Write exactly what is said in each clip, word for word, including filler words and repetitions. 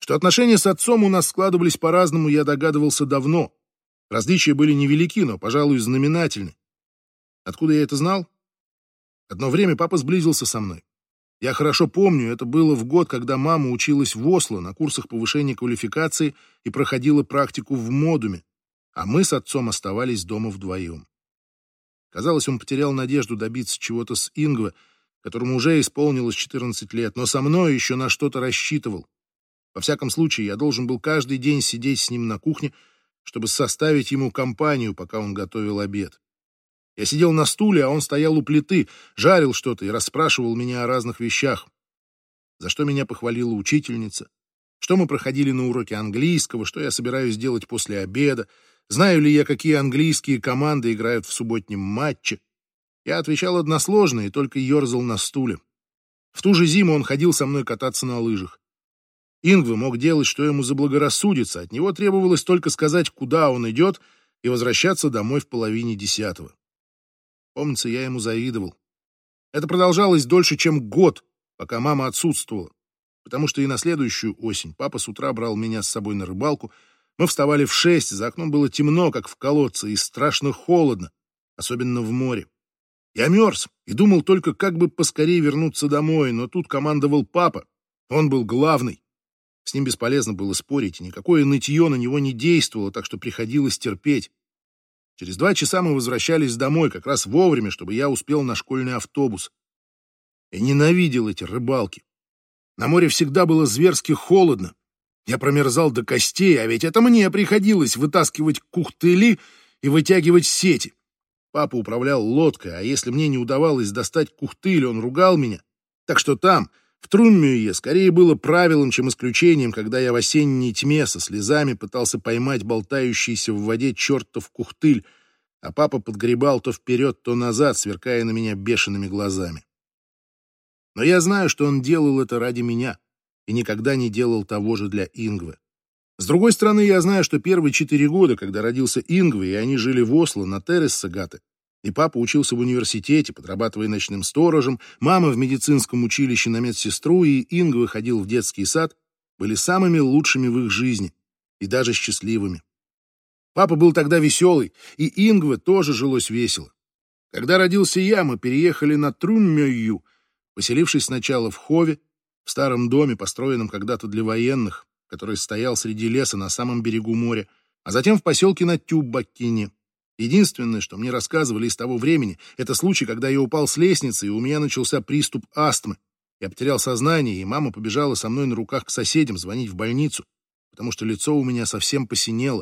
Что отношения с отцом у нас складывались по-разному, я догадывался давно. Различия были невелики, но, пожалуй, знаменательны. Откуда я это знал? Одно время папа сблизился со мной. Я хорошо помню, это было в год, когда мама училась в Осло на курсах повышения квалификации и проходила практику в Модуме, а мы с отцом оставались дома вдвоем. Казалось, он потерял надежду добиться чего-то с Ингве, которому уже исполнилось четырнадцать лет, но со мной еще на что-то рассчитывал. Во всяком случае, я должен был каждый день сидеть с ним на кухне, чтобы составить ему компанию, пока он готовил обед. Я сидел на стуле, а он стоял у плиты, жарил что-то и расспрашивал меня о разных вещах. За что меня похвалила учительница, что мы проходили на уроке английского, что я собираюсь делать после обеда, знаю ли я, какие английские команды играют в субботнем матче. Я отвечал односложно и только ерзал на стуле. В ту же зиму он ходил со мной кататься на лыжах. Ингве мог делать, что ему заблагорассудится, от него требовалось только сказать, куда он идет, и возвращаться домой в половине десятого. Помнится, я ему завидовал. Это продолжалось дольше, чем год, пока мама отсутствовала, потому что и на следующую осень папа с утра брал меня с собой на рыбалку. Мы вставали в шесть, за окном было темно, как в колодце, и страшно холодно, особенно в море. Я мерз и думал только, как бы поскорее вернуться домой, но тут командовал папа. Он был главный. С ним бесполезно было спорить, и никакое нытье на него не действовало, так что приходилось терпеть. Через два часа мы возвращались домой, как раз вовремя, чтобы я успел на школьный автобус. Я ненавидел эти рыбалки. На море всегда было зверски холодно. Я промерзал до костей, а ведь это мне приходилось вытаскивать кухтыли и вытягивать сети. Папа управлял лодкой, а если мне не удавалось достать кухтыль, он ругал меня. Так что там, в Труммюе, скорее было правилом, чем исключением, когда я в осенней тьме со слезами пытался поймать болтающийся в воде чертов кухтыль, а папа подгребал то вперед, то назад, сверкая на меня бешеными глазами. Но я знаю, что он делал это ради меня и никогда не делал того же для Ингве. С другой стороны, я знаю, что первые четыре года, когда родился Ингве, и они жили в Осло на Терессагате, и папа учился в университете, подрабатывая ночным сторожем, мама в медицинском училище на медсестру, и Ингве ходил в детский сад, были самыми лучшими в их жизни и даже счастливыми. Папа был тогда веселый, и Ингве тоже жилось весело. Когда родился я, мы переехали на Труммюю, поселившись сначала в Хове, в старом доме, построенном когда-то для военных, который стоял среди леса на самом берегу моря, а затем в поселке на Тюббакине. Единственное, что мне рассказывали из того времени, это случай, когда я упал с лестницы, и у меня начался приступ астмы. Я потерял сознание, и мама побежала со мной на руках к соседям звонить в больницу, потому что лицо у меня совсем посинело.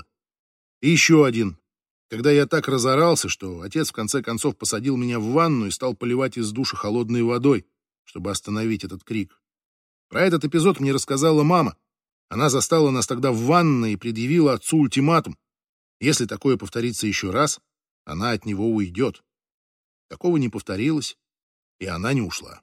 И еще один. Когда я так разорался, что отец в конце концов посадил меня в ванну и стал поливать из душа холодной водой, чтобы остановить этот крик. Про этот эпизод мне рассказала мама. Она застала нас тогда в ванной и предъявила отцу ультиматум. Если такое повторится еще раз, она от него уйдет. Такого не повторилось, и она не ушла.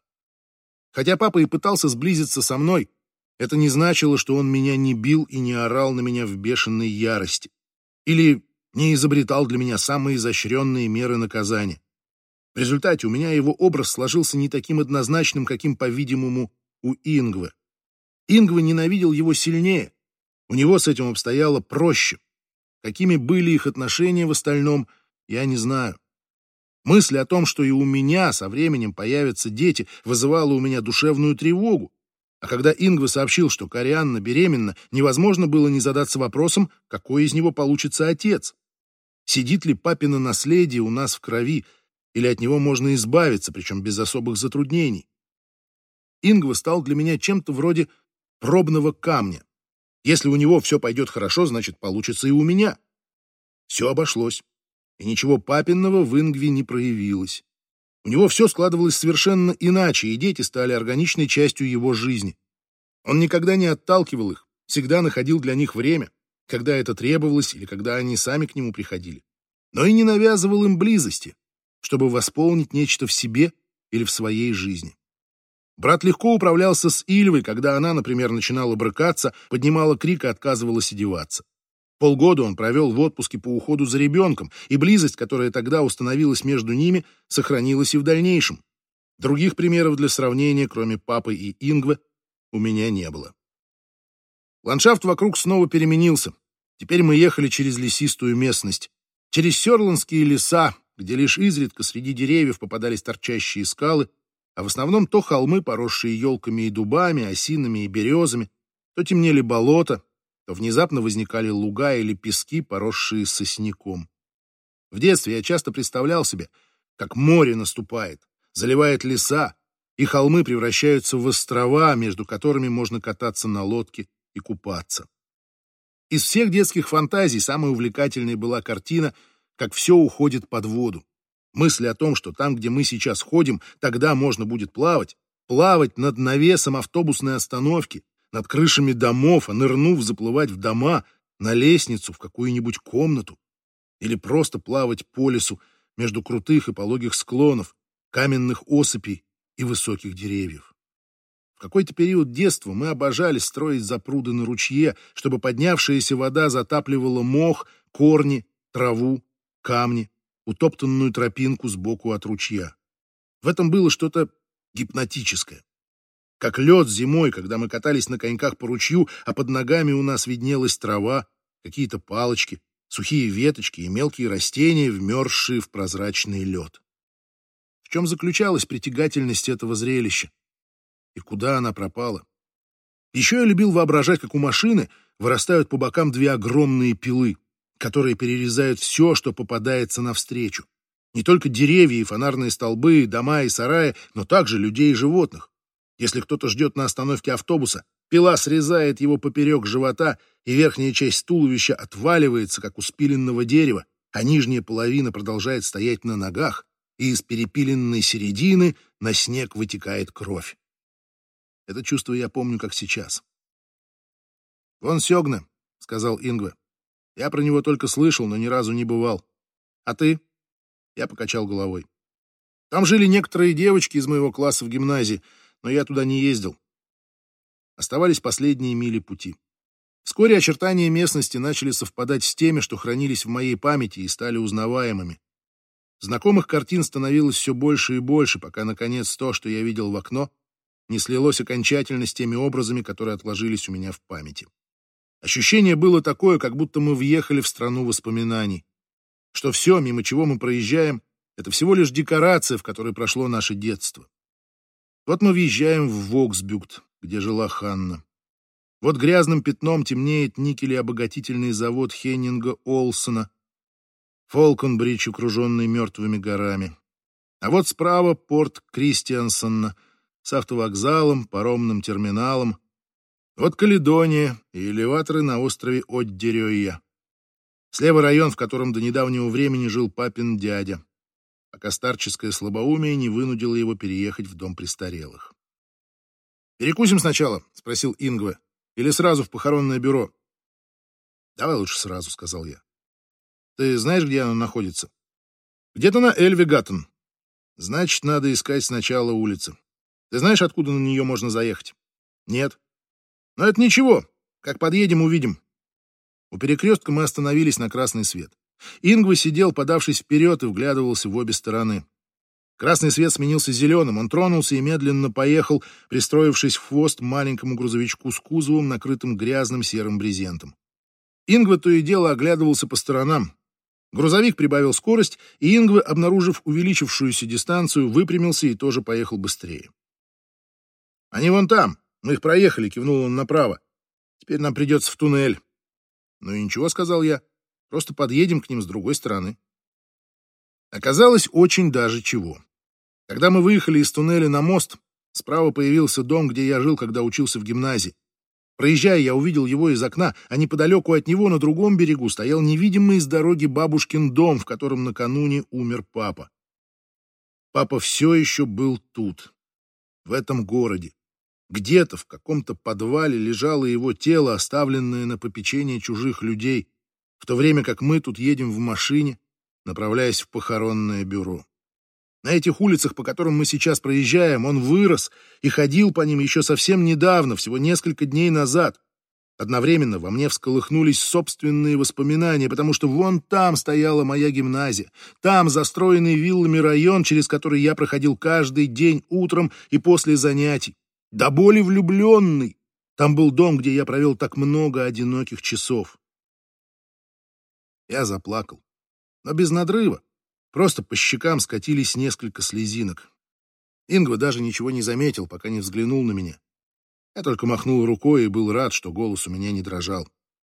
Хотя папа и пытался сблизиться со мной, это не значило, что он меня не бил и не орал на меня в бешеной ярости. Или не изобретал для меня самые изощренные меры наказания. В результате у меня его образ сложился не таким однозначным, каким, по-видимому, у Ингве. Ингве ненавидел его сильнее. У него с этим обстояло проще. Какими были их отношения в остальном, я не знаю. Мысль о том, что и у меня со временем появятся дети, вызывала у меня душевную тревогу. А когда Ингве сообщил, что Корианна беременна, невозможно было не задаться вопросом, какой из него получится отец. Сидит ли папино наследие у нас в крови, или от него можно избавиться, причем без особых затруднений? Ингве стал для меня чем-то вроде пробного камня. Если у него все пойдет хорошо, значит, получится и у меня. Все обошлось, и ничего папинного в Ингве не проявилось. У него все складывалось совершенно иначе, и дети стали органичной частью его жизни. Он никогда не отталкивал их, всегда находил для них время, когда это требовалось или когда они сами к нему приходили. Но и не навязывал им близости, чтобы восполнить нечто в себе или в своей жизни. Брат легко управлялся с Ильвой, когда она, например, начинала брыкаться, поднимала крик и отказывалась одеваться. Полгода он провел в отпуске по уходу за ребенком, и близость, которая тогда установилась между ними, сохранилась и в дальнейшем. Других примеров для сравнения, кроме папы и Ингве, у меня не было. Ландшафт вокруг снова переменился. Теперь мы ехали через лесистую местность, через сёрландские леса, где лишь изредка среди деревьев попадались торчащие скалы, а в основном то холмы, поросшие елками и дубами, осинами и березами, то темнели болота, то внезапно возникали луга или пески, поросшие сосняком. В детстве я часто представлял себе, как море наступает, заливает леса, и холмы превращаются в острова, между которыми можно кататься на лодке и купаться. Из всех детских фантазий самой увлекательной была картина, как все уходит под воду. Мысли о том, что там, где мы сейчас ходим, тогда можно будет плавать, плавать над навесом автобусной остановки, над крышами домов, а нырнув, заплывать в дома, на лестницу, в какую-нибудь комнату, или просто плавать по лесу между крутых и пологих склонов, каменных осыпей и высоких деревьев. В какой-то период детства мы обожали строить запруды на ручье, чтобы поднявшаяся вода затапливала мох, корни, траву, камни, утоптанную тропинку сбоку от ручья. В этом было что-то гипнотическое. Как лед зимой, когда мы катались на коньках по ручью, а под ногами у нас виднелась трава, какие-то палочки, сухие веточки и мелкие растения, вмерзшие в прозрачный лед. В чем заключалась притягательность этого зрелища? И куда она пропала? Еще я любил воображать, как у машины вырастают по бокам две огромные пилы, которые перерезают все, что попадается навстречу. Не только деревья и фонарные столбы, дома и сараи, но также людей и животных. Если кто-то ждет на остановке автобуса, пила срезает его поперек живота, и верхняя часть туловища отваливается, как у спиленного дерева, а нижняя половина продолжает стоять на ногах, и из перепиленной середины на снег вытекает кровь. Это чувство я помню, как сейчас. «Вон Сёгне», — сказал Ингве. «Я про него только слышал, но ни разу не бывал. А ты?» Я покачал головой. «Там жили некоторые девочки из моего класса в гимназии, но я туда не ездил». Оставались последние мили пути. Вскоре очертания местности начали совпадать с теми, что хранились в моей памяти и стали узнаваемыми. Знакомых картин становилось все больше и больше, пока, наконец, то, что я видел в окно, не слилось окончательно с теми образами, которые отложились у меня в памяти. Ощущение было такое, как будто мы въехали в страну воспоминаний, что все, мимо чего мы проезжаем, это всего лишь декорация, в которой прошло наше детство. Вот мы въезжаем в Воксбюгт, где жила Ханна. Вот грязным пятном темнеет никелеобогатительный завод Хеннинга Олсона, Фолкенбридж, окруженный мертвыми горами. А вот справа порт Кристиансона с автовокзалом, паромным терминалом. Вот Каледония и элеваторы на острове Оддерёя. Слева район, в котором до недавнего времени жил папин дядя, пока старческое слабоумие не вынудило его переехать в дом престарелых. «Перекусим сначала?» — спросил Ингве. «Или сразу в похоронное бюро?» «Давай лучше сразу», — сказал я. «Ты знаешь, где оно находится?» «Где-то на Эльвегаттен. Значит, надо искать сначала улицы. Ты знаешь, откуда на нее можно заехать?» «Нет». «Но это ничего. Как подъедем, увидим». У перекрестка мы остановились на красный свет. Ингве сидел, подавшись вперед, и вглядывался в обе стороны. Красный свет сменился зеленым, он тронулся и медленно поехал, пристроившись в хвост маленькому грузовичку с кузовом, накрытым грязным серым брезентом. Ингве то и дело оглядывался по сторонам. Грузовик прибавил скорость, и Ингве, обнаружив увеличившуюся дистанцию, выпрямился и тоже поехал быстрее. «Они вон там, мы их проехали», — кивнул он направо. «Теперь нам придется в туннель». «Ну и ничего», — сказал я, — «просто подъедем к ним с другой стороны». Оказалось, очень даже чего. Когда мы выехали из туннеля на мост, справа появился дом, где я жил, когда учился в гимназии. Проезжая, я увидел его из окна, а неподалеку от него на другом берегу стоял невидимый с дороги бабушкин дом, в котором накануне умер папа. Папа все еще был тут, в этом городе. Где-то в каком-то подвале лежало его тело, оставленное на попечение чужих людей, в то время как мы тут едем в машине, направляясь в похоронное бюро. На этих улицах, по которым мы сейчас проезжаем, он вырос и ходил по ним еще совсем недавно, всего несколько дней назад. Одновременно во мне всколыхнулись собственные воспоминания, потому что вон там стояла моя гимназия, там застроенный виллами район, через который я проходил каждый день утром и после занятий, до боли влюбленный, Там был дом, где я провел так много одиноких часов. Я заплакал, но без надрыва. Просто по щекам скатились несколько слезинок. Ингва даже ничего не заметил, пока не взглянул на меня. Я только махнул рукой и был рад, что голос у меня не дрожал.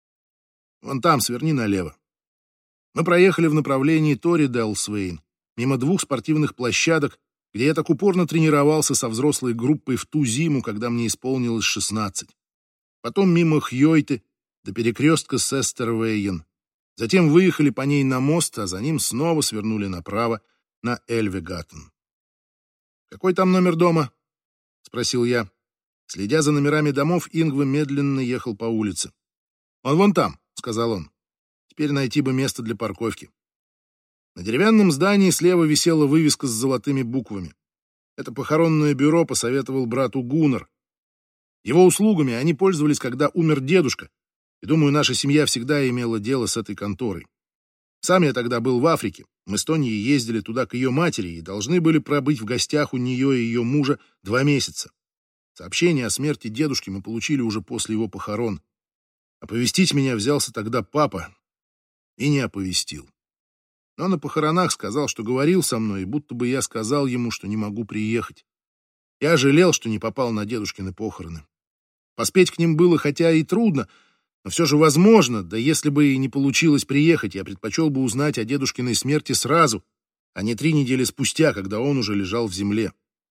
«Вон там, сверни налево». Мы проехали в направлении Тори Делсвейн, мимо двух спортивных площадок, где я так упорно тренировался со взрослой группой в ту зиму, когда мне исполнилось шестнадцать. Потом мимо Хьойты до перекрестка Сестервейен. Затем выехали по ней на мост, а за ним снова свернули направо на Эльвегаттен. «Какой там номер дома?» — спросил я. Следя за номерами домов, Ингва медленно ехал по улице. «Он вон там», — сказал он. «Теперь найти бы место для парковки». На деревянном здании слева висела вывеска с золотыми буквами. Это похоронное бюро посоветовал брату Гуннар. Его услугами они пользовались, когда умер дедушка, и, думаю, наша семья всегда имела дело с этой конторой. Сам я тогда был в Африке. Мы с Тони ездили туда к ее матери и должны были пробыть в гостях у нее и ее мужа два месяца. Сообщение о смерти дедушки мы получили уже после его похорон. Оповестить меня взялся тогда папа и не оповестил. Но на похоронах сказал, что говорил со мной, и будто бы я сказал ему, что не могу приехать. Я жалел, что не попал на дедушкины похороны. Поспеть к ним было хотя и трудно, но все же возможно, да если бы и не получилось приехать, я предпочел бы узнать о дедушкиной смерти сразу, а не три недели спустя, когда он уже лежал в земле.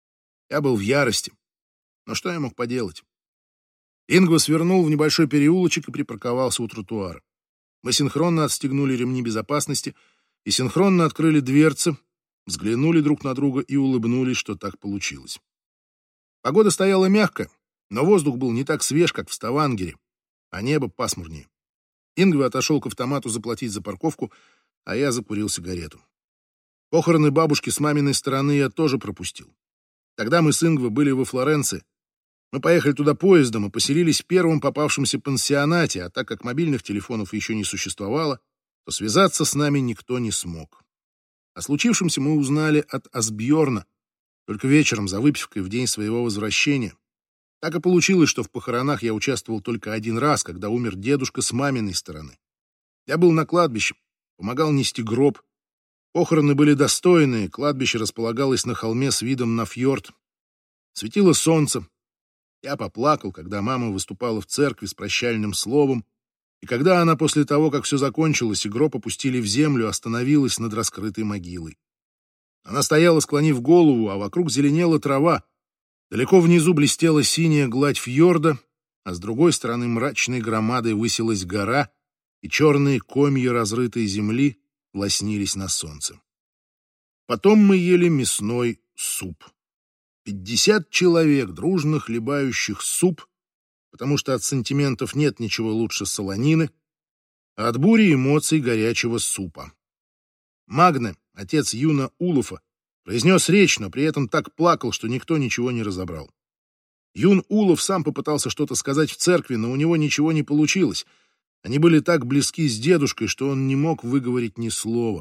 Я был в ярости, но что я мог поделать? Ингва свернул в небольшой переулочек и припарковался у тротуара. Мы синхронно отстегнули ремни безопасности и синхронно открыли дверцы, взглянули друг на друга и улыбнулись, что так получилось. Погода стояла мягкая, но воздух был не так свеж, как в Ставангере, а небо пасмурнее. Ингва отошел к автомату заплатить за парковку, а я закурил сигарету. Похороны бабушки с маминой стороны я тоже пропустил. Тогда мы с Ингва были во Флоренции. Мы поехали туда поездом и поселились в первом попавшемся пансионате, а так как мобильных телефонов еще не существовало, то связаться с нами никто не смог. О случившемся мы узнали от Асбьорна только вечером за выпивкой в день своего возвращения. Так и получилось, что в похоронах я участвовал только один раз, когда умер дедушка с маминой стороны. Я был на кладбище, помогал нести гроб. Похороны были достойные, кладбище располагалось на холме с видом на фьорд. Светило солнце. Я поплакал, когда мама выступала в церкви с прощальным словом, и когда она после того, как все закончилось и гроб опустили в землю, остановилась над раскрытой могилой. Она стояла, склонив голову, а вокруг зеленела трава. Далеко внизу блестела синяя гладь фьорда, а с другой стороны мрачной громадой высилась гора, и черные комья разрытой земли лоснились на солнце. Потом мы ели мясной суп. Пятьдесят человек, дружно хлебающих суп, потому что от сантиментов нет ничего лучше солонины, а от бури эмоций горячего супа. Магне, отец Юна Улуфа, произнес речь, но при этом так плакал, что никто ничего не разобрал. Юн Улов сам попытался что-то сказать в церкви, но у него ничего не получилось. Они были так близки с дедушкой, что он не мог выговорить ни слова.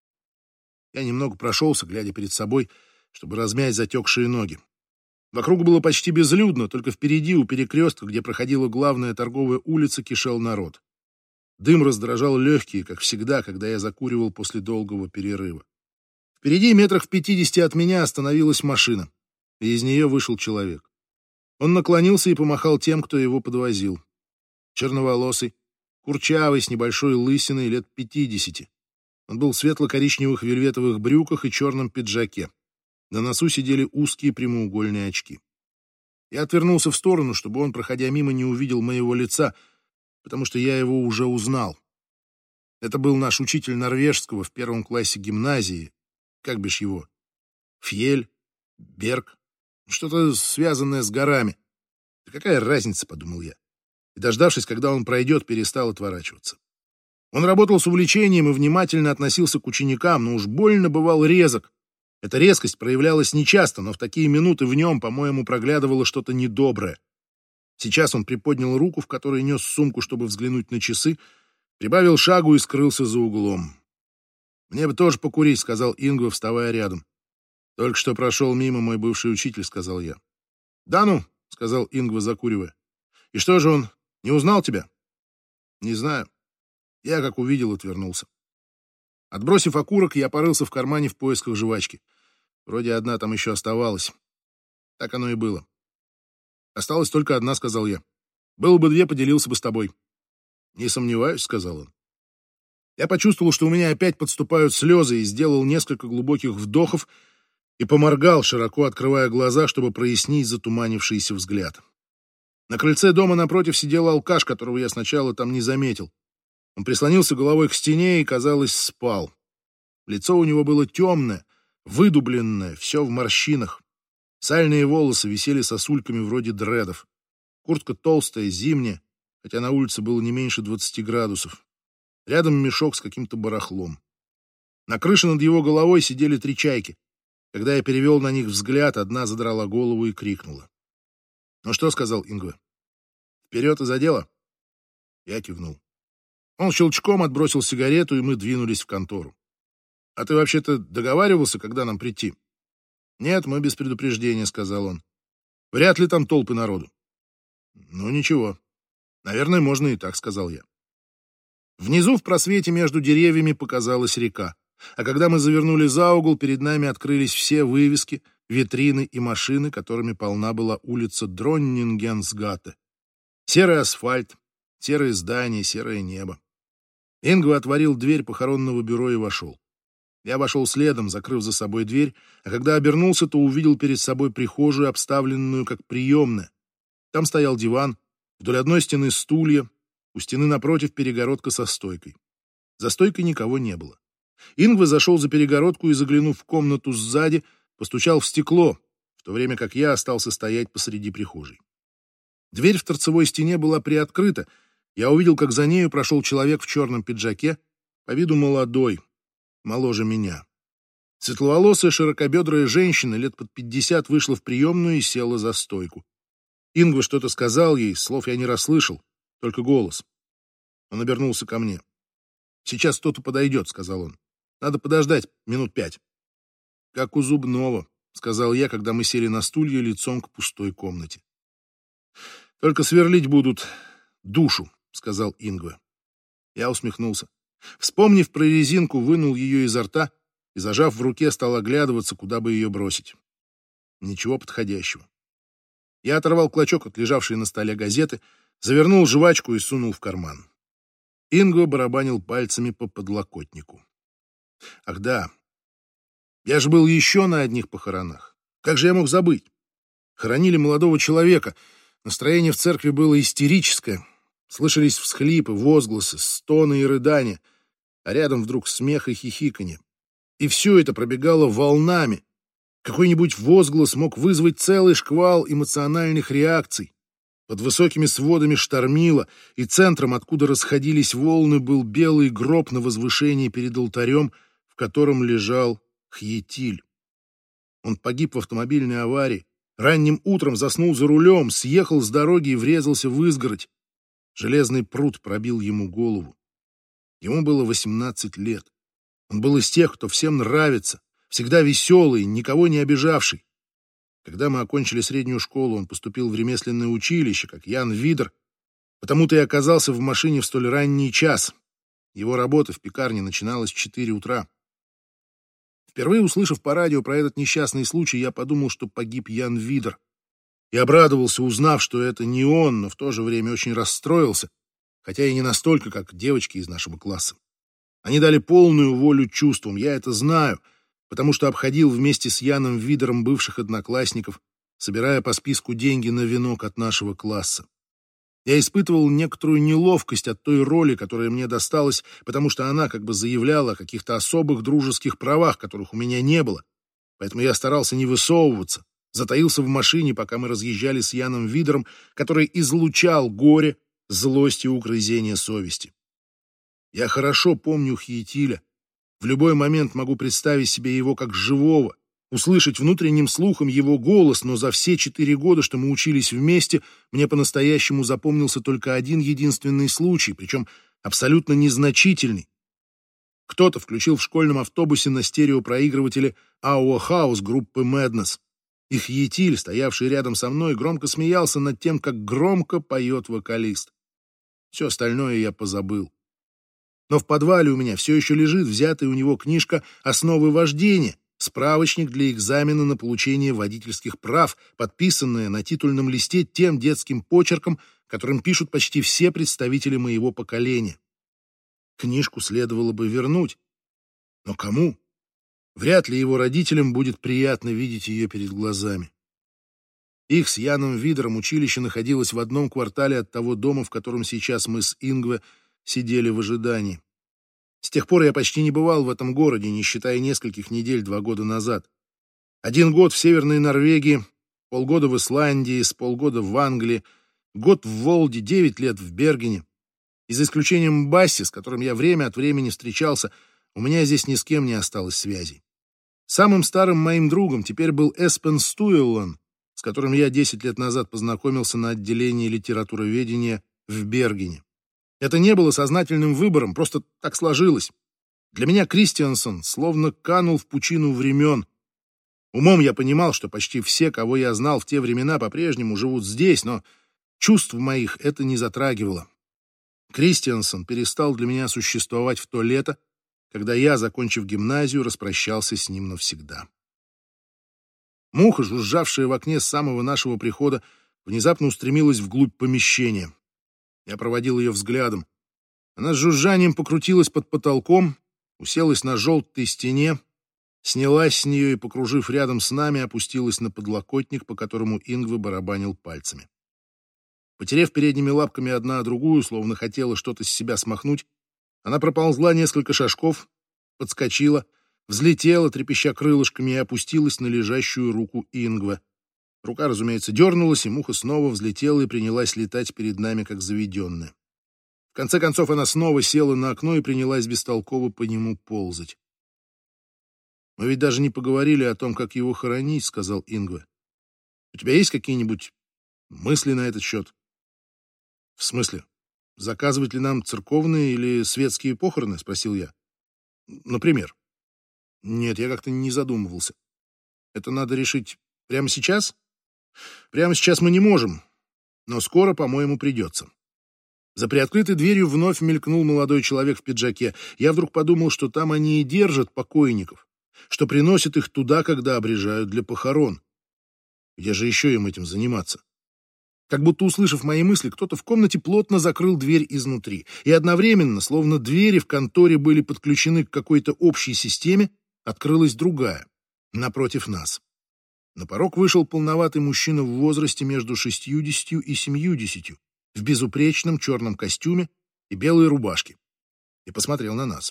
Я немного прошелся, глядя перед собой, чтобы размять затекшие ноги. Вокруг было почти безлюдно, только впереди, у перекрестка, где проходила главная торговая улица, кишел народ. Дым раздражал легкие, как всегда, когда я закуривал после долгого перерыва. Впереди, метрах в пятидесяти от меня, остановилась машина, и из нее вышел человек. Он наклонился и помахал тем, кто его подвозил. Черноволосый, курчавый, с небольшой лысиной, лет пятидесяти. Он был в светло-коричневых вельветовых брюках и черном пиджаке. На носу сидели узкие прямоугольные очки. Я отвернулся в сторону, чтобы он, проходя мимо, не увидел моего лица, потому что я его уже узнал. Это был наш учитель норвежского в первом классе гимназии. Как бишь его? Фьель? Берг? Что-то связанное с горами. Да какая разница, подумал я. И, дождавшись, когда он пройдет, перестал отворачиваться. Он работал с увлечением и внимательно относился к ученикам, но уж больно бывал резок. Эта резкость проявлялась нечасто, но в такие минуты в нем, по-моему, проглядывало что-то недоброе. Сейчас он приподнял руку, в которой нес сумку, чтобы взглянуть на часы, прибавил шагу и скрылся за углом. «Мне бы тоже покурить», — сказал Ингва, вставая рядом. «Только что прошел мимо мой бывший учитель», — сказал я. «Да ну», — сказал Ингва, закуривая. И что же он, не узнал тебя? Не знаю. Я как увидел, отвернулся. Отбросив окурок, я порылся в кармане в поисках жвачки. Вроде одна там еще оставалась. Так оно и было. Осталась только одна, сказал я. Было бы две, поделился бы с тобой. Не сомневаюсь, сказал он. Я почувствовал, что у меня опять подступают слезы, и сделал несколько глубоких вдохов и поморгал, широко открывая глаза, чтобы прояснить затуманившийся взгляд. На крыльце дома напротив сидел алкаш, которого я сначала там не заметил. Он прислонился головой к стене и, казалось, спал. Лицо у него было темное, выдубленное, все в морщинах. Сальные волосы висели сосульками вроде дредов. Куртка толстая, зимняя, хотя на улице было не меньше двадцати градусов. Рядом мешок с каким-то барахлом. На крыше над его головой сидели три чайки. Когда я перевел на них взгляд, одна задрала голову и крикнула. «Ну что?» — сказал Ингве. «Вперед и за дело?» Я кивнул. Он щелчком отбросил сигарету, и мы двинулись в контору. «А ты вообще-то договаривался, когда нам прийти?» «Нет, мы без предупреждения», — сказал он. «Вряд ли там толпы народу». «Ну, ничего. Наверное, можно и так», — сказал я. Внизу в просвете между деревьями показалась река, а когда мы завернули за угол, перед нами открылись все вывески, витрины и машины, которыми полна была улица Дроннингенсгате. Серый асфальт, серые здания, серое небо. Ингве отворил дверь похоронного бюро и вошел. Я вошел следом, закрыв за собой дверь, а когда обернулся, то увидел перед собой прихожую, обставленную как приемная. Там стоял диван, вдоль одной стены стулья, у стены напротив перегородка со стойкой. За стойкой никого не было. Ингве зашел за перегородку и, заглянув в комнату сзади, постучал в стекло, в то время как я остался стоять посреди прихожей. Дверь в торцевой стене была приоткрыта. Я увидел, как за нею прошел человек в черном пиджаке, по виду молодой, моложе меня. Светловолосая широкобедрая женщина лет под пятьдесят вышла в приемную и села за стойку. Ингве что-то сказал ей, слов я не расслышал, только голос. Он обернулся ко мне. «Сейчас кто-то подойдет», — сказал он. «Надо подождать минут пять». «Как у зубного», — сказал я, когда мы сели на стулья лицом к пустой комнате. «Только сверлить будут душу», — сказал Ингве. Я усмехнулся. Вспомнив про резинку, вынул ее изо рта и, зажав в руке, стал оглядываться, куда бы ее бросить. Ничего подходящего. Я оторвал клочок от лежавшей на столе газеты, завернул жвачку и сунул в карман. Ингве барабанил пальцами по подлокотнику. Ах да, я же был еще на одних похоронах. Как же я мог забыть? Хоронили молодого человека. Настроение в церкви было истерическое. Слышались всхлипы, возгласы, стоны и рыдания, а рядом вдруг смех и хихиканье. И все это пробегало волнами. Какой-нибудь возглас мог вызвать целый шквал эмоциональных реакций. Под высокими сводами штормило, и центром, откуда расходились волны, был белый гроб на возвышении перед алтарем, в котором лежал Хьетиль. Он погиб в автомобильной аварии, ранним утром заснул за рулем, съехал с дороги и врезался в изгородь. Железный пруд пробил ему голову. Ему было восемнадцать лет. Он был из тех, кто всем нравится, всегда веселый, никого не обижавший. Когда мы окончили среднюю школу, он поступил в ремесленное училище, как Ян Видер, потому-то и оказался в машине в столь ранний час. Его работа в пекарне начиналась в четыре утра. Впервые услышав по радио про этот несчастный случай, я подумал, что погиб Ян Видер. И обрадовался, узнав, что это не он, но в то же время очень расстроился, хотя и не настолько, как девочки из нашего класса. Они дали полную волю чувствам, я это знаю, потому что обходил вместе с Яном Видером бывших одноклассников, собирая по списку деньги на венок от нашего класса. Я испытывал некоторую неловкость от той роли, которая мне досталась, потому что она как бы заявляла о каких-то особых дружеских правах, которых у меня не было. Поэтому я старался не высовываться, затаился в машине, пока мы разъезжали с Яном Видером, который излучал горе, злость и угрызение совести. Я хорошо помню Хьетиля. В любой момент могу представить себе его как живого, услышать внутренним слухом его голос, но за все четыре года, что мы учились вместе, мне по-настоящему запомнился только один единственный случай, причем абсолютно незначительный. Кто-то включил в школьном автобусе на стереопроигрывателе Our House группы Madness. Их етиль, стоявший рядом со мной, громко смеялся над тем, как громко поет вокалист. Все остальное я позабыл. Но в подвале у меня все еще лежит взятая у него книжка «Основы вождения», справочник для экзамена на получение водительских прав, подписанная на титульном листе тем детским почерком, которым пишут почти все представители моего поколения. Книжку следовало бы вернуть. Но кому? Вряд ли его родителям будет приятно видеть ее перед глазами. Их с Яном Видером училище находилось в одном квартале от того дома, в котором сейчас мы с Ингве сидели в ожидании. С тех пор я почти не бывал в этом городе, не считая нескольких недель два года назад. Один год в Северной Норвегии, полгода в Исландии, с полгода в Англии, год в Волде, девять лет в Бергене. И за исключением Басси, с которым я время от времени встречался, у меня здесь ни с кем не осталось связей. Самым старым моим другом теперь был Эспен Стуэллон, с которым я десять лет назад познакомился на отделении литературоведения в Бергене. Это не было сознательным выбором, просто так сложилось. Для меня Кристиансон словно канул в пучину времен. Умом я понимал, что почти все, кого я знал в те времена, по-прежнему живут здесь, но чувств моих это не затрагивало. Кристиансон перестал для меня существовать в то лето, когда я, закончив гимназию, распрощался с ним навсегда. Муха, жужжавшая в окне с самого нашего прихода, внезапно устремилась вглубь помещения. Я проводил ее взглядом. Она с жужжанием покрутилась под потолком, уселась на желтой стене, снялась с нее и, покружив рядом с нами, опустилась на подлокотник, по которому Ингве барабанил пальцами. Потерев передними лапками одна о другую, словно хотела что-то с себя смахнуть, она проползла несколько шажков, подскочила, взлетела, трепеща крылышками, и опустилась на лежащую руку Ингве. Рука, разумеется, дернулась, и муха снова взлетела и принялась летать перед нами, как заведенная. В конце концов, она снова села на окно и принялась бестолково по нему ползать. «Мы ведь даже не поговорили о том, как его хоронить», — сказал Ингве. «У тебя есть какие-нибудь мысли на этот счет?» «В смысле? Заказывать ли нам церковные или светские похороны?» — спросил я. «Например?» «Нет, я как-то не задумывался. Это надо решить прямо сейчас?» «Прямо сейчас мы не можем, но скоро, по-моему, придется». За приоткрытой дверью вновь мелькнул молодой человек в пиджаке. Я вдруг подумал, что там они и держат покойников, что приносят их туда, когда обрежают для похорон. Где же еще им этим заниматься? Как будто, услышав мои мысли, кто-то в комнате плотно закрыл дверь изнутри, и одновременно, словно двери в конторе были подключены к какой-то общей системе, открылась другая, напротив нас. На порог вышел полноватый мужчина в возрасте между шестьюдесятью и семьюдесятью, в безупречном черном костюме и белой рубашке, и посмотрел на нас.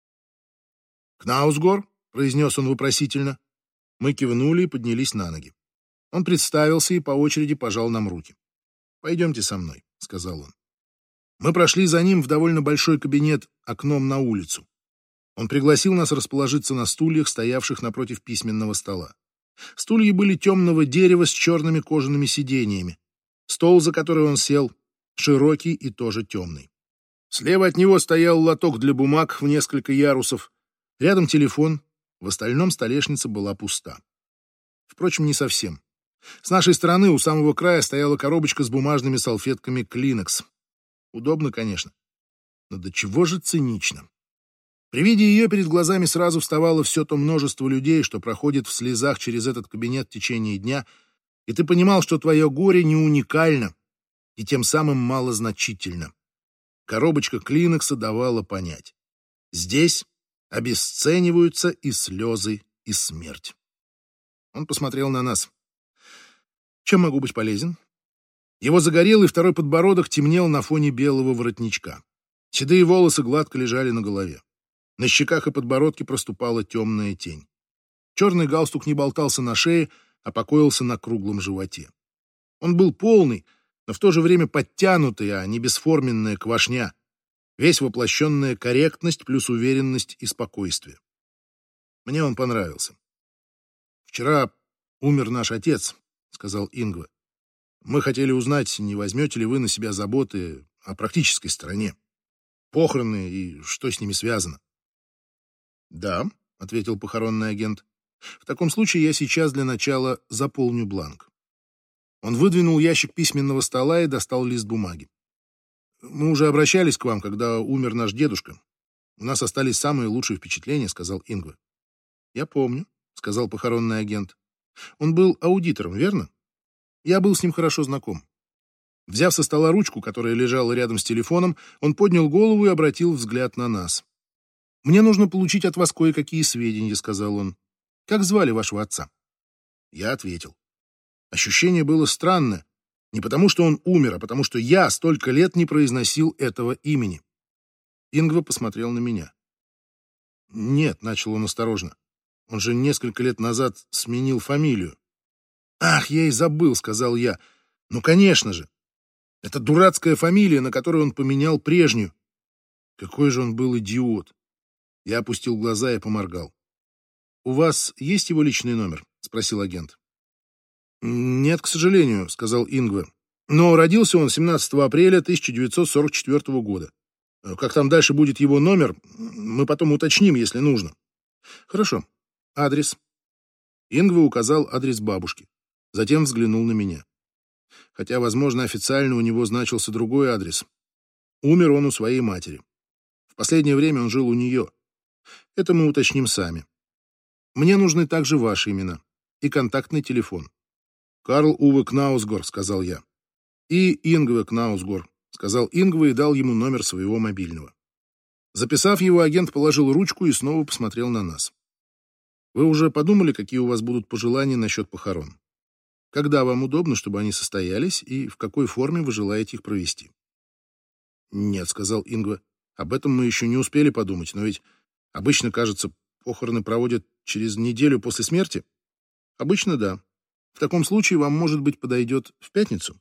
«Кнаусгор?» — произнес он вопросительно. Мы кивнули и поднялись на ноги. Он представился и по очереди пожал нам руки. «Пойдемте со мной», — сказал он. Мы прошли за ним в довольно большой кабинет окном на улицу. Он пригласил нас расположиться на стульях, стоявших напротив письменного стола. Стулья были темного дерева с черными кожаными сиденьями. Стол, за который он сел, широкий и тоже темный. Слева от него стоял лоток для бумаг в несколько ярусов. Рядом телефон, в остальном столешница была пуста. Впрочем, не совсем. С нашей стороны у самого края стояла коробочка с бумажными салфетками Kleenex. Удобно, конечно, но до чего же цинично. При виде ее перед глазами сразу вставало все то множество людей, что проходит в слезах через этот кабинет в течение дня, и ты понимал, что твое горе не уникально и тем самым малозначительно. Коробочка Клинекса давала понять: здесь обесцениваются и слезы, и смерть. Он посмотрел на нас. «Чем могу быть полезен?» Его загорелый второй подбородок темнел на фоне белого воротничка. Седые волосы гладко лежали на голове. На щеках и подбородке проступала темная тень. Черный галстук не болтался на шее, а покоился на круглом животе. Он был полный, но в то же время подтянутый, а не бесформенная квашня. Весь воплощенная корректность плюс уверенность и спокойствие. Мне он понравился. «Вчера умер наш отец», — сказал Ингве. «Мы хотели узнать, не возьмете ли вы на себя заботы о практической стороне. Похороны и что с ними связано». «Да», — ответил похоронный агент. В таком случае я сейчас для начала заполню бланк. Он выдвинул ящик письменного стола и достал лист бумаги. Мы уже обращались к вам, когда умер наш дедушка. У нас остались самые лучшие впечатления, сказал Ингве. Я помню, сказал похоронный агент. Он был аудитором, верно? Я был с ним хорошо знаком. Взяв со стола ручку, которая лежала рядом с телефоном, он поднял голову и обратил взгляд на нас. «Мне нужно получить от вас кое-какие сведения», — сказал он. «Как звали вашего отца?» Я ответил. Ощущение было странное. Не потому, что он умер, а потому, что я столько лет не произносил этого имени. Ингве посмотрел на меня. «Нет», — начал он осторожно. «Он же несколько лет назад сменил фамилию». «Ах, я и забыл», — сказал я. «Ну, конечно же. Это дурацкая фамилия, на которую он поменял прежнюю. Какой же он был идиот!» Я опустил глаза и поморгал. «У вас есть его личный номер?» — спросил агент. «Нет, к сожалению», — сказал Ингве. «Но родился он семнадцатого апреля тысяча девятьсот сорок четвёртого года. Как там дальше будет его номер, мы потом уточним, если нужно». «Хорошо. Адрес?» Ингве указал адрес бабушки. Затем взглянул на меня. Хотя, возможно, официально у него значился другой адрес. Умер он у своей матери. В последнее время он жил у нее. Это мы уточним сами. Мне нужны также ваши имена и контактный телефон. «Карл Уве Кнаусгор», — сказал я. «И Ингве Кнаусгор», — сказал Ингве и дал ему номер своего мобильного. Записав его, агент положил ручку и снова посмотрел на нас. «Вы уже подумали, какие у вас будут пожелания насчет похорон? Когда вам удобно, чтобы они состоялись, и в какой форме вы желаете их провести?» «Нет», — сказал Ингве, — «об этом мы еще не успели подумать, но ведь обычно, кажется, похороны проводят через неделю после смерти?» «Обычно да. В таком случае вам, может быть, подойдет в пятницу?»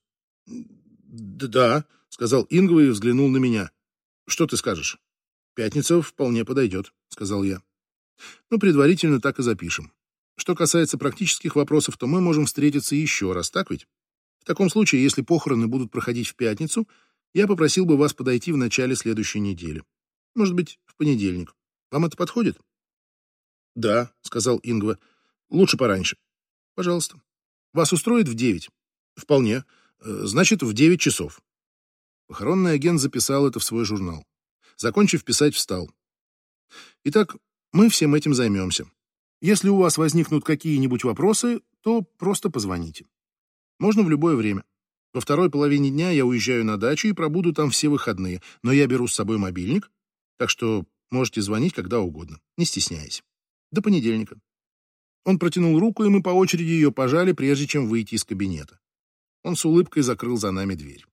«Да», — сказал Ингве и взглянул на меня. «Что ты скажешь?» «Пятница вполне подойдет», — сказал я. «Ну, предварительно так и запишем. Что касается практических вопросов, то мы можем встретиться еще раз, так ведь? В таком случае, если похороны будут проходить в пятницу, я попросил бы вас подойти в начале следующей недели. Может быть, в понедельник. Вам это подходит?» «Да», — сказал Ингве. «Лучше пораньше». «Пожалуйста. Вас устроит в девять?» «Вполне. Значит, в девять часов». Похоронный агент записал это в свой журнал. Закончив писать, встал. «Итак, мы всем этим займемся. Если у вас возникнут какие-нибудь вопросы, то просто позвоните. Можно в любое время. Во второй половине дня я уезжаю на дачу и пробуду там все выходные, но я беру с собой мобильник, так что можете звонить когда угодно, не стесняясь. До понедельника». Он протянул руку, и мы по очереди ее пожали, прежде чем выйти из кабинета. Он с улыбкой закрыл за нами дверь.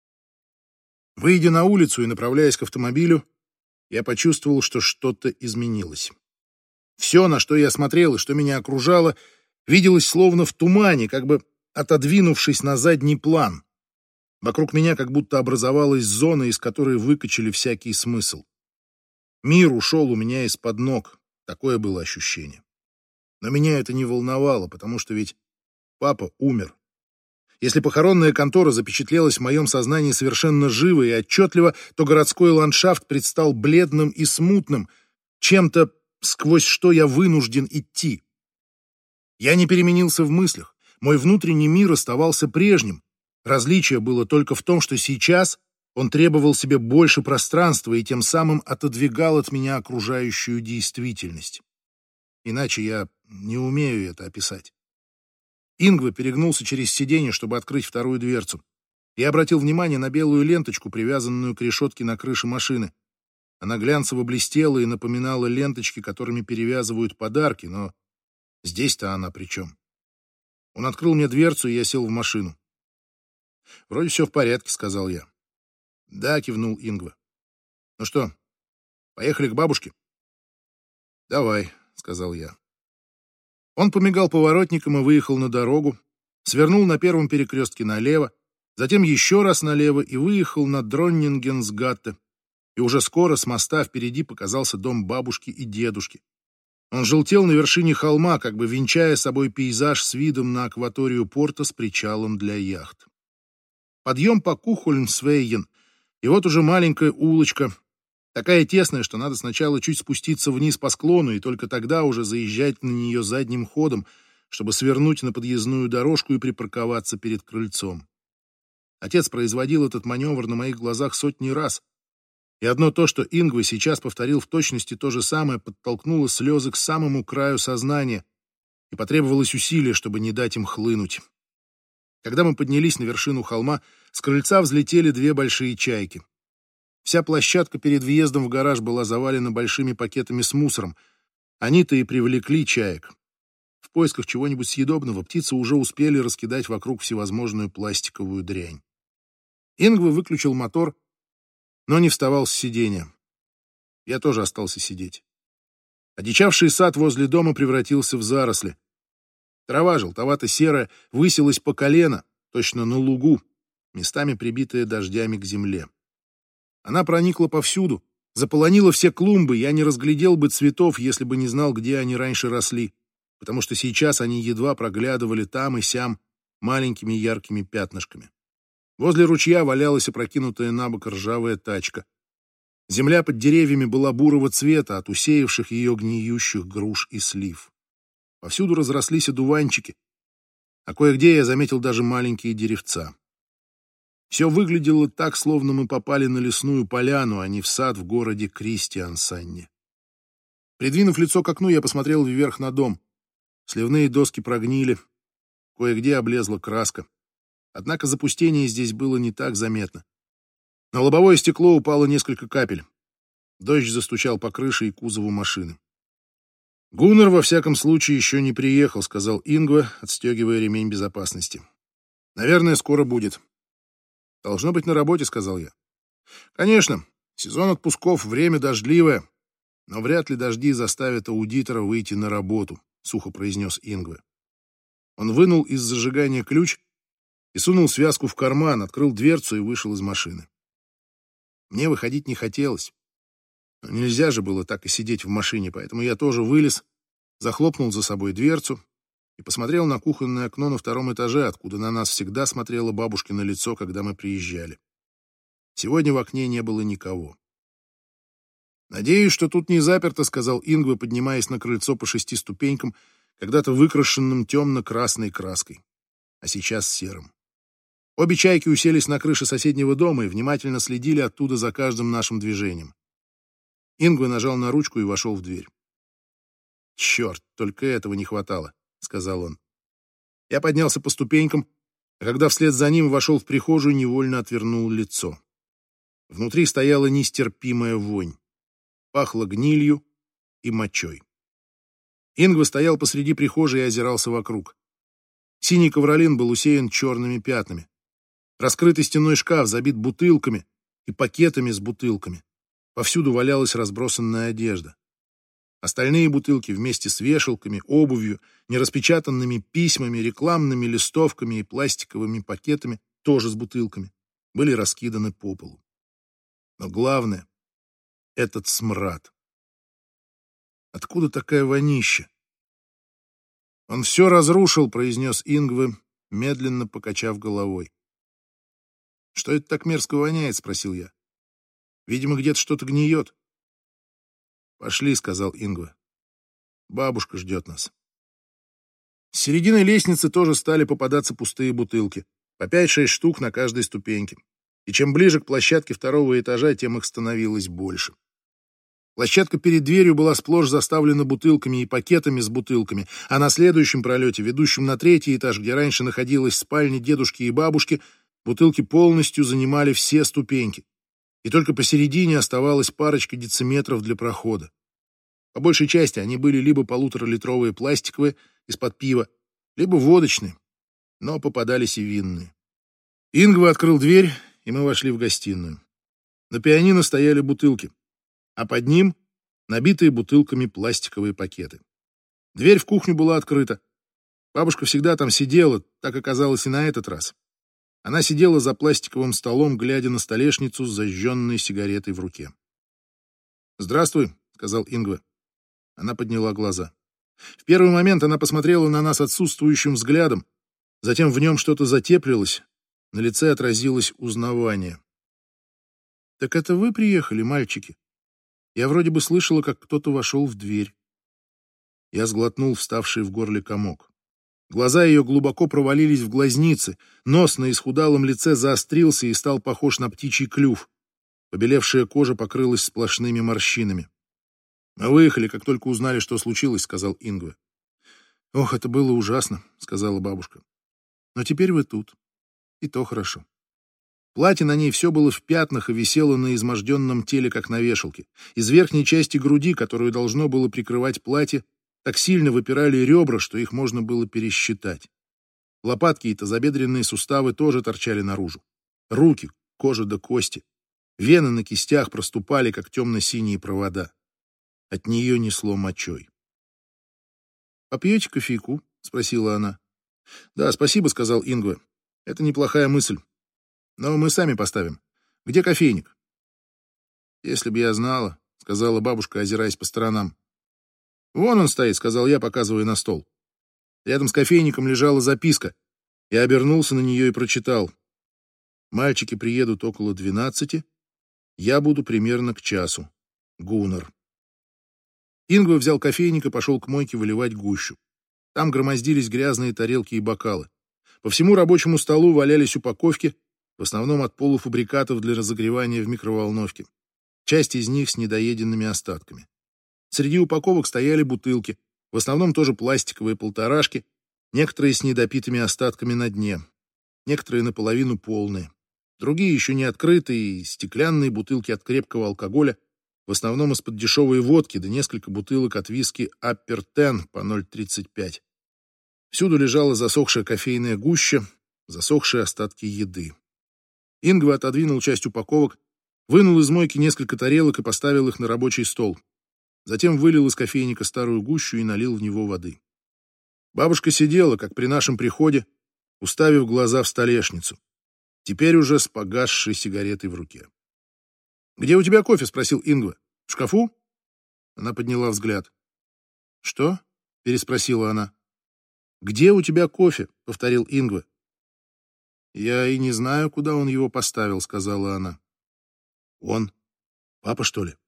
Выйдя на улицу и направляясь к автомобилю, я почувствовал, что что-то изменилось. Все, на что я смотрел и что меня окружало, виделось словно в тумане, как бы отодвинувшись на задний план. Вокруг меня как будто образовалась зона, из которой выкачали всякий смысл. Мир ушел у меня из-под ног, такое было ощущение. Но меня это не волновало, потому что ведь папа умер. Если похоронная контора запечатлелась в моем сознании совершенно живо и отчетливо, то городской ландшафт предстал бледным и смутным, чем-то, сквозь что я вынужден идти. Я не переменился в мыслях, мой внутренний мир оставался прежним. Различие было только в том, что сейчас он требовал себе больше пространства и тем самым отодвигал от меня окружающую действительность. Иначе я не умею это описать. Ингве перегнулся через сиденье, чтобы открыть вторую дверцу. Я обратил внимание на белую ленточку, привязанную к решетке на крыше машины. Она глянцево блестела и напоминала ленточки, которыми перевязывают подарки, но здесь-то она при чем? Он открыл мне дверцу, и я сел в машину. «Вроде все в порядке», — сказал я. «Да», — кивнул Ингве. «Ну что, поехали к бабушке?» «Давай», — сказал я. Он помигал поворотником и выехал на дорогу, свернул на первом перекрестке налево, затем еще раз налево и выехал на Дроннингенсгатте. И уже скоро с моста впереди показался дом бабушки и дедушки. Он желтел на вершине холма, как бы венчая собой пейзаж с видом на акваторию порта с причалом для яхт. Подъем по Кухольмсвейен, и вот уже маленькая улочка. Такая тесная, что надо сначала чуть спуститься вниз по склону и только тогда уже заезжать на нее задним ходом, чтобы свернуть на подъездную дорожку и припарковаться перед крыльцом. Отец производил этот маневр на моих глазах сотни раз, и одно то, что Ингве сейчас повторил в точности то же самое, подтолкнуло слезы к самому краю сознания, и потребовалось усилие, чтобы не дать им хлынуть. Когда мы поднялись на вершину холма, с крыльца взлетели две большие чайки. Вся площадка перед въездом в гараж была завалена большими пакетами с мусором. Они-то и привлекли чаек. В поисках чего-нибудь съедобного птицы уже успели раскидать вокруг всевозможную пластиковую дрянь. Ингве выключил мотор, но не вставал с сиденья. Я тоже остался сидеть. Одичавший сад возле дома превратился в заросли. Трава желтовато-серая высилась по колено, точно на лугу, местами прибитая дождями к земле. Она проникла повсюду, заполонила все клумбы, я не разглядел бы цветов, если бы не знал, где они раньше росли, потому что сейчас они едва проглядывали там и сям маленькими яркими пятнышками. Возле ручья валялась опрокинутая на бок ржавая тачка. Земля под деревьями была бурого цвета от усеявших ее гниющих груш и слив. Повсюду разрослись одуванчики, а кое-где я заметил даже маленькие деревца. Все выглядело так, словно мы попали на лесную поляну, а не в сад в городе Кристиансанне. Придвинув лицо к окну, я посмотрел вверх на дом. Сливные доски прогнили, кое-где облезла краска. Однако запустение здесь было не так заметно. На лобовое стекло упало несколько капель. Дождь застучал по крыше и кузову машины. «Гуннер, во всяком случае, еще не приехал», — сказал Ингве, отстегивая ремень безопасности. «Наверное, скоро будет». «Должно быть на работе», — сказал я. «Конечно, сезон отпусков, время дождливое, но вряд ли дожди заставят аудитора выйти на работу», — сухо произнес Ингве. Он вынул из зажигания ключ и сунул связку в карман, открыл дверцу и вышел из машины. Мне выходить не хотелось. Но нельзя же было так и сидеть в машине, поэтому я тоже вылез, захлопнул за собой дверцу и посмотрел на кухонное окно на втором этаже, откуда на нас всегда смотрело бабушкино лицо, когда мы приезжали. Сегодня в окне не было никого. «Надеюсь, что тут не заперто», — сказал Ингве, поднимаясь на крыльцо по шести ступенькам, когда-то выкрашенным темно-красной краской, а сейчас серым. Обе чайки уселись на крыше соседнего дома и внимательно следили оттуда за каждым нашим движением. Ингве нажал на ручку и вошел в дверь. «Черт, только этого не хватало», — сказал он. Я поднялся по ступенькам, а когда вслед за ним вошел в прихожую, невольно отвернул лицо. Внутри стояла нестерпимая вонь. Пахло гнилью и мочой. Ингве стоял посреди прихожей и озирался вокруг. Синий ковролин был усеян черными пятнами. Раскрытый стенной шкаф забит бутылками и пакетами с бутылками. Повсюду валялась разбросанная одежда. Остальные бутылки вместе с вешалками, обувью, нераспечатанными письмами, рекламными листовками и пластиковыми пакетами, тоже с бутылками, были раскиданы по полу. Но главное — этот смрад. Откуда такая вонища? «Он все разрушил», — произнес Ингве, медленно покачав головой. «Что это так мерзко воняет?» — спросил я. «Видимо, где-то что-то гниет». «Пошли», — сказал Ингве. «Бабушка ждет нас». С середины лестницы тоже стали попадаться пустые бутылки, по пять-шесть штук на каждой ступеньке. И чем ближе к площадке второго этажа, тем их становилось больше. Площадка перед дверью была сплошь заставлена бутылками и пакетами с бутылками, а на следующем пролете, ведущем на третий этаж, где раньше находилась спальня дедушки и бабушки, бутылки полностью занимали все ступеньки. И только посередине оставалась парочка дециметров для прохода. По большей части они были либо полуторалитровые пластиковые из-под пива, либо водочные, но попадались и винные. Ингве открыл дверь, и мы вошли в гостиную. На пианино стояли бутылки, а под ним набитые бутылками пластиковые пакеты. Дверь в кухню была открыта. Бабушка всегда там сидела, так оказалось и на этот раз. Она сидела за пластиковым столом, глядя на столешницу с зажженной сигаретой в руке. «Здравствуй», — сказал Ингве. Она подняла глаза. В первый момент она посмотрела на нас отсутствующим взглядом, затем в нем что-то затеплилось, на лице отразилось узнавание. «Так это вы приехали, мальчики?» Я вроде бы слышала, как кто-то вошел в дверь. Я сглотнул вставший в горле комок. Глаза ее глубоко провалились в глазницы, нос на исхудалом лице заострился и стал похож на птичий клюв. Побелевшая кожа покрылась сплошными морщинами. «Мы выехали, как только узнали, что случилось», — сказал Ингве. «Ох, это было ужасно», — сказала бабушка. «Но теперь вы тут. И то хорошо». Платье на ней все было в пятнах и висело на изможденном теле, как на вешалке. Из верхней части груди, которую должно было прикрывать платье, так сильно выпирали ребра, что их можно было пересчитать. Лопатки и тазобедренные суставы тоже торчали наружу. Руки, кожа до кости. Вены на кистях проступали, как темно-синие провода. От нее несло мочой. «Попьете кофейку?» — спросила она. «Да, спасибо», — сказал Ингве. «Это неплохая мысль. Но мы сами поставим. Где кофейник?» «Если бы я знала», — сказала бабушка, озираясь по сторонам. «Вон он стоит», — сказал я, показывая на стол. Рядом с кофейником лежала записка. Я обернулся на нее и прочитал. «Мальчики приедут около двенадцати. Я буду примерно к часу. Гуннар». Ингве взял кофейник и пошел к мойке выливать гущу. Там громоздились грязные тарелки и бокалы. По всему рабочему столу валялись упаковки, в основном от полуфабрикатов для разогревания в микроволновке. Часть из них с недоеденными остатками. Среди упаковок стояли бутылки, в основном тоже пластиковые полторашки, некоторые с недопитыми остатками на дне, некоторые наполовину полные, другие еще не открытые, стеклянные бутылки от крепкого алкоголя, в основном из-под дешевой водки, да несколько бутылок от виски Upper Ten по ноль тридцать пять. Всюду лежала засохшая кофейная гуща, засохшие остатки еды. Ингве отодвинул часть упаковок, вынул из мойки несколько тарелок и поставил их на рабочий стол. Затем вылил из кофейника старую гущу и налил в него воды. Бабушка сидела, как при нашем приходе, уставив глаза в столешницу, теперь уже с погасшей сигаретой в руке. «Где у тебя кофе?» — спросил Ингве. «В шкафу?» Она подняла взгляд. «Что?» — переспросила она. «Где у тебя кофе?» — повторил Ингве. «Я и не знаю, куда он его поставил», — сказала она. «Он? Папа, что ли?»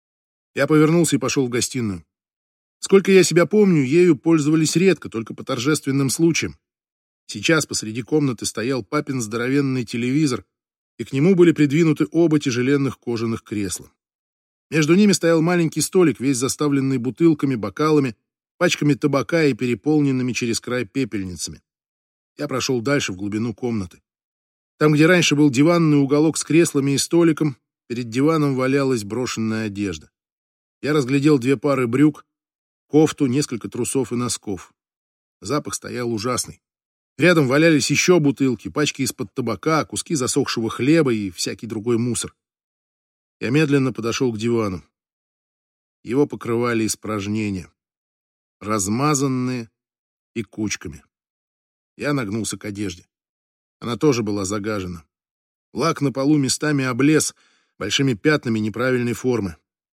Я повернулся и пошел в гостиную. Сколько я себя помню, ею пользовались редко, только по торжественным случаям. Сейчас посреди комнаты стоял папин здоровенный телевизор, и к нему были придвинуты оба тяжеленных кожаных кресла. Между ними стоял маленький столик, весь заставленный бутылками, бокалами, пачками табака и переполненными через край пепельницами. Я прошел дальше, в глубину комнаты. Там, где раньше был диванный уголок с креслами и столиком, перед диваном валялась брошенная одежда. Я разглядел две пары брюк, кофту, несколько трусов и носков. Запах стоял ужасный. Рядом валялись еще бутылки, пачки из-под табака, куски засохшего хлеба и всякий другой мусор. Я медленно подошел к дивану. Его покрывали испражнения, размазанные и кучками. Я нагнулся к одежде. Она тоже была загажена. Лак на полу местами облез, большими пятнами неправильной формы.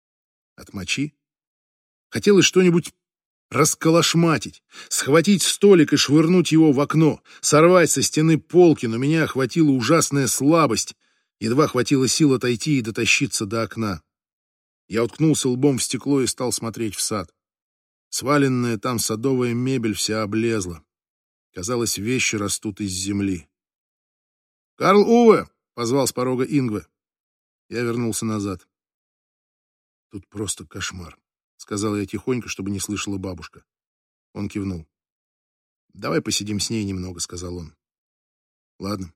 От мочи? Хотелось что-нибудь расколошматить, схватить столик и швырнуть его в окно, сорвать со стены полки, но меня охватила ужасная слабость. Едва хватило сил отойти и дотащиться до окна. Я уткнулся лбом в стекло и стал смотреть в сад. Сваленная там садовая мебель вся облезла. Казалось, вещи растут из земли. «Карл Уве!» — позвал с порога Ингве. Я вернулся назад. «Тут просто кошмар», — сказал я тихонько, чтобы не слышала бабушка. Он кивнул. «Давай посидим с ней немного», — сказал он. «Ладно».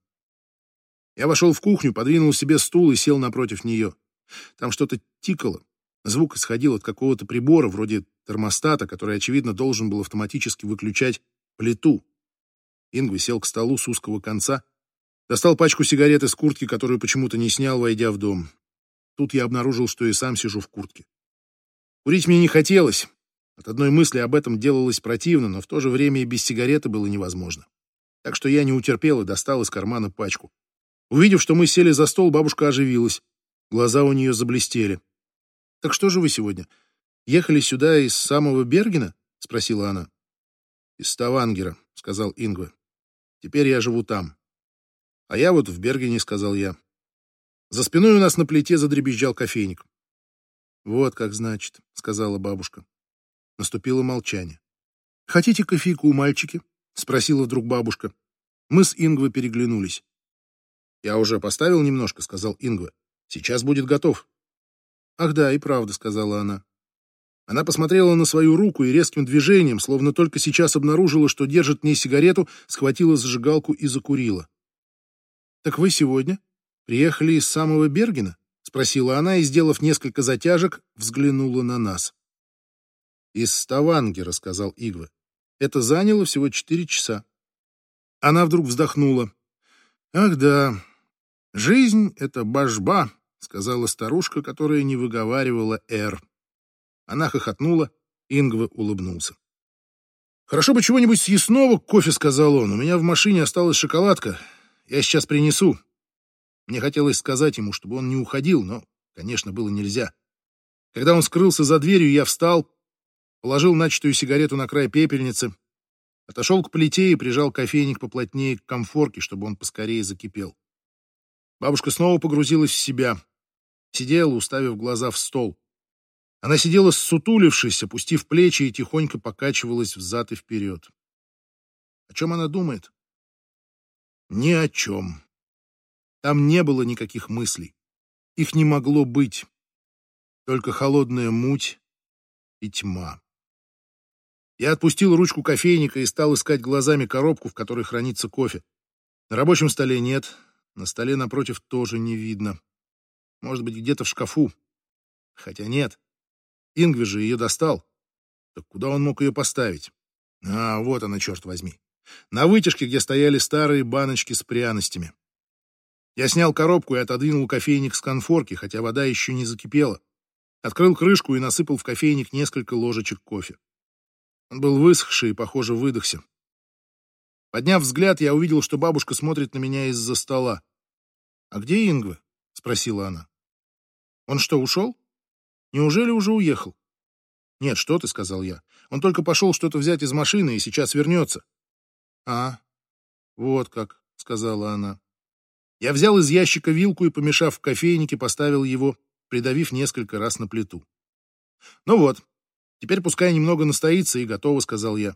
Я вошел в кухню, подвинул себе стул и сел напротив нее. Там что-то тикало. Звук исходил от какого-то прибора, вроде термостата, который, очевидно, должен был автоматически выключать плиту. Ингве сел к столу с узкого конца, достал пачку сигарет из куртки, которую почему-то не снял, войдя в дом. Тут я обнаружил, что и сам сижу в куртке. Курить мне не хотелось. От одной мысли об этом делалось противно, но в то же время и без сигареты было невозможно. Так что я не утерпел и достал из кармана пачку. Увидев, что мы сели за стол, бабушка оживилась. Глаза у нее заблестели. «Так что же вы сегодня? Ехали сюда из самого Бергена?» — спросила она. «Из Ставангера», — сказал Ингве. «Теперь я живу там». «А я вот в Бергене», — сказал я. За спиной у нас на плите задребезжал кофейник. Вот как значит, сказала бабушка. Наступило молчание. Хотите кофейку, мальчики? Спросила вдруг бабушка. Мы с Ингвой переглянулись. Я уже поставил немножко, сказал Ингва. Сейчас будет готов. Ах да, и правда, сказала она. Она посмотрела на свою руку и резким движением, словно только сейчас обнаружила, что держит в ней сигарету, схватила зажигалку и закурила. «Так вы сегодня приехали из самого Бергена?» — спросила она и, сделав несколько затяжек, взглянула на нас. «Из Ставангера», — сказал Ингва. «Это заняло всего четыре часа». Она вдруг вздохнула. «Ах да, жизнь — это божба», — сказала старушка, которая не выговаривала «р». Она хохотнула, Ингва улыбнулся. «Хорошо бы чего-нибудь съестного к кофе», — сказал он. «У меня в машине осталась шоколадка. Я сейчас принесу». Мне хотелось сказать ему, чтобы он не уходил, но, конечно, было нельзя. Когда он скрылся за дверью, я встал, положил начатую сигарету на край пепельницы, отошел к плите и прижал кофейник поплотнее к конфорке, чтобы он поскорее закипел. Бабушка снова погрузилась в себя, сидела, уставив глаза в стол. Она сидела ссутулившись, опустив плечи и тихонько покачивалась взад и вперед. О чем она думает? Ни о чем. Там не было никаких мыслей. Их не могло быть. Только холодная муть и тьма. Я отпустил ручку кофейника и стал искать глазами коробку, в которой хранится кофе. На рабочем столе нет, на столе напротив тоже не видно. Может быть, где-то в шкафу. Хотя нет. Ингви же ее достал. Так куда он мог ее поставить? А, вот она, черт возьми. На вытяжке, где стояли старые баночки с пряностями. Я снял коробку и отодвинул кофейник с конфорки, хотя вода еще не закипела. Открыл крышку и насыпал в кофейник несколько ложечек кофе. Он был высохший и, похоже, выдохся. Подняв взгляд, я увидел, что бабушка смотрит на меня из-за стола. «А где Ингва?» — спросила она. «Он что, ушел? Неужели уже уехал?» «Нет, что ты», — сказал я. «Он только пошел что-то взять из машины и сейчас вернется». «А, вот как», — сказала она. Я взял из ящика вилку и, помешав в кофейнике, поставил его, придавив несколько раз на плиту. «Ну вот, теперь пускай немного настоится и готово», — сказал я.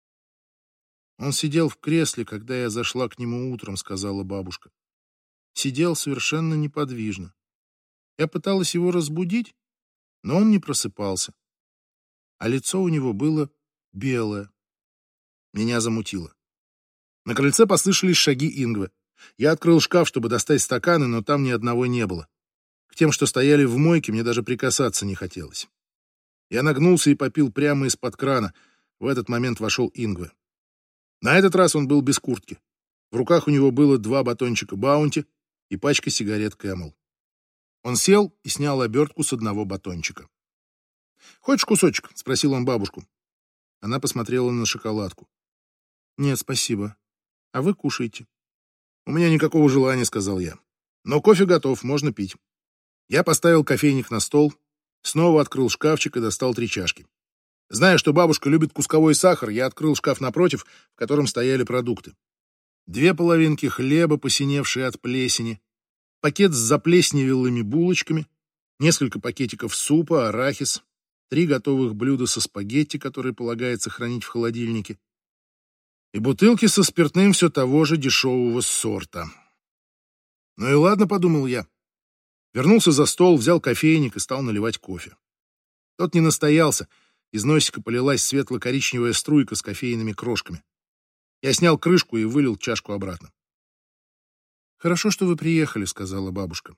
«Он сидел в кресле, когда я зашла к нему утром», — сказала бабушка. «Сидел совершенно неподвижно. Я пыталась его разбудить, но он не просыпался. А лицо у него было белое. Меня замутило. На крыльце послышались шаги Ингвы. Я открыл шкаф, чтобы достать стаканы, но там ни одного не было. К тем, что стояли в мойке, мне даже прикасаться не хотелось. Я нагнулся и попил прямо из-под крана. В этот момент вошел Ингва. На этот раз он был без куртки. В руках у него было два батончика Баунти и пачка сигарет Кэмел. Он сел и снял обертку с одного батончика. «Хочешь кусочек?» — спросил он бабушку. Она посмотрела на шоколадку. «Нет, спасибо. А вы кушайте». «У меня никакого желания», — сказал я. «Но кофе готов, можно пить». Я поставил кофейник на стол, снова открыл шкафчик и достал три чашки. Зная, что бабушка любит кусковой сахар, я открыл шкаф напротив, в котором стояли продукты. Две половинки хлеба, посиневшие от плесени, пакет с заплесневелыми булочками, несколько пакетиков супа, арахис, три готовых блюда со спагетти, которые полагается хранить в холодильнике, и бутылки со спиртным все того же дешевого сорта. Ну и ладно, подумал я. Вернулся за стол, взял кофейник и стал наливать кофе. Тот не настоялся, из носика полилась светло-коричневая струйка с кофейными крошками. Я снял крышку и вылил чашку обратно. «Хорошо, что вы приехали», — сказала бабушка.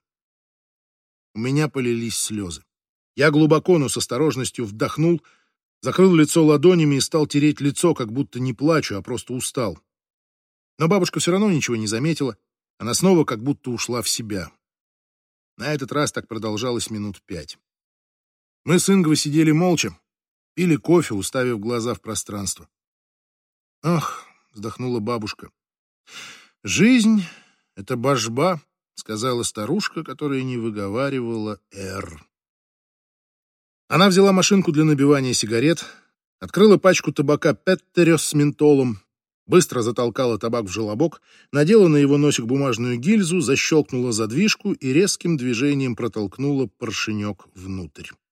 У меня полились слезы. Я глубоко, но с осторожностью вдохнул, закрыл лицо ладонями и стал тереть лицо, как будто не плачу, а просто устал. Но бабушка все равно ничего не заметила. Она снова как будто ушла в себя. На этот раз так продолжалось минут пять. Мы с Ингвой сидели молча, пили кофе, уставив глаза в пространство. «Ах», — вздохнула бабушка, — «жизнь — это божба», — сказала старушка, которая не выговаривала «р». Она взяла машинку для набивания сигарет, открыла пачку табака Петтерёс с ментолом, быстро затолкала табак в желобок, надела на его носик бумажную гильзу, защелкнула задвижку и резким движением протолкнула поршенек внутрь.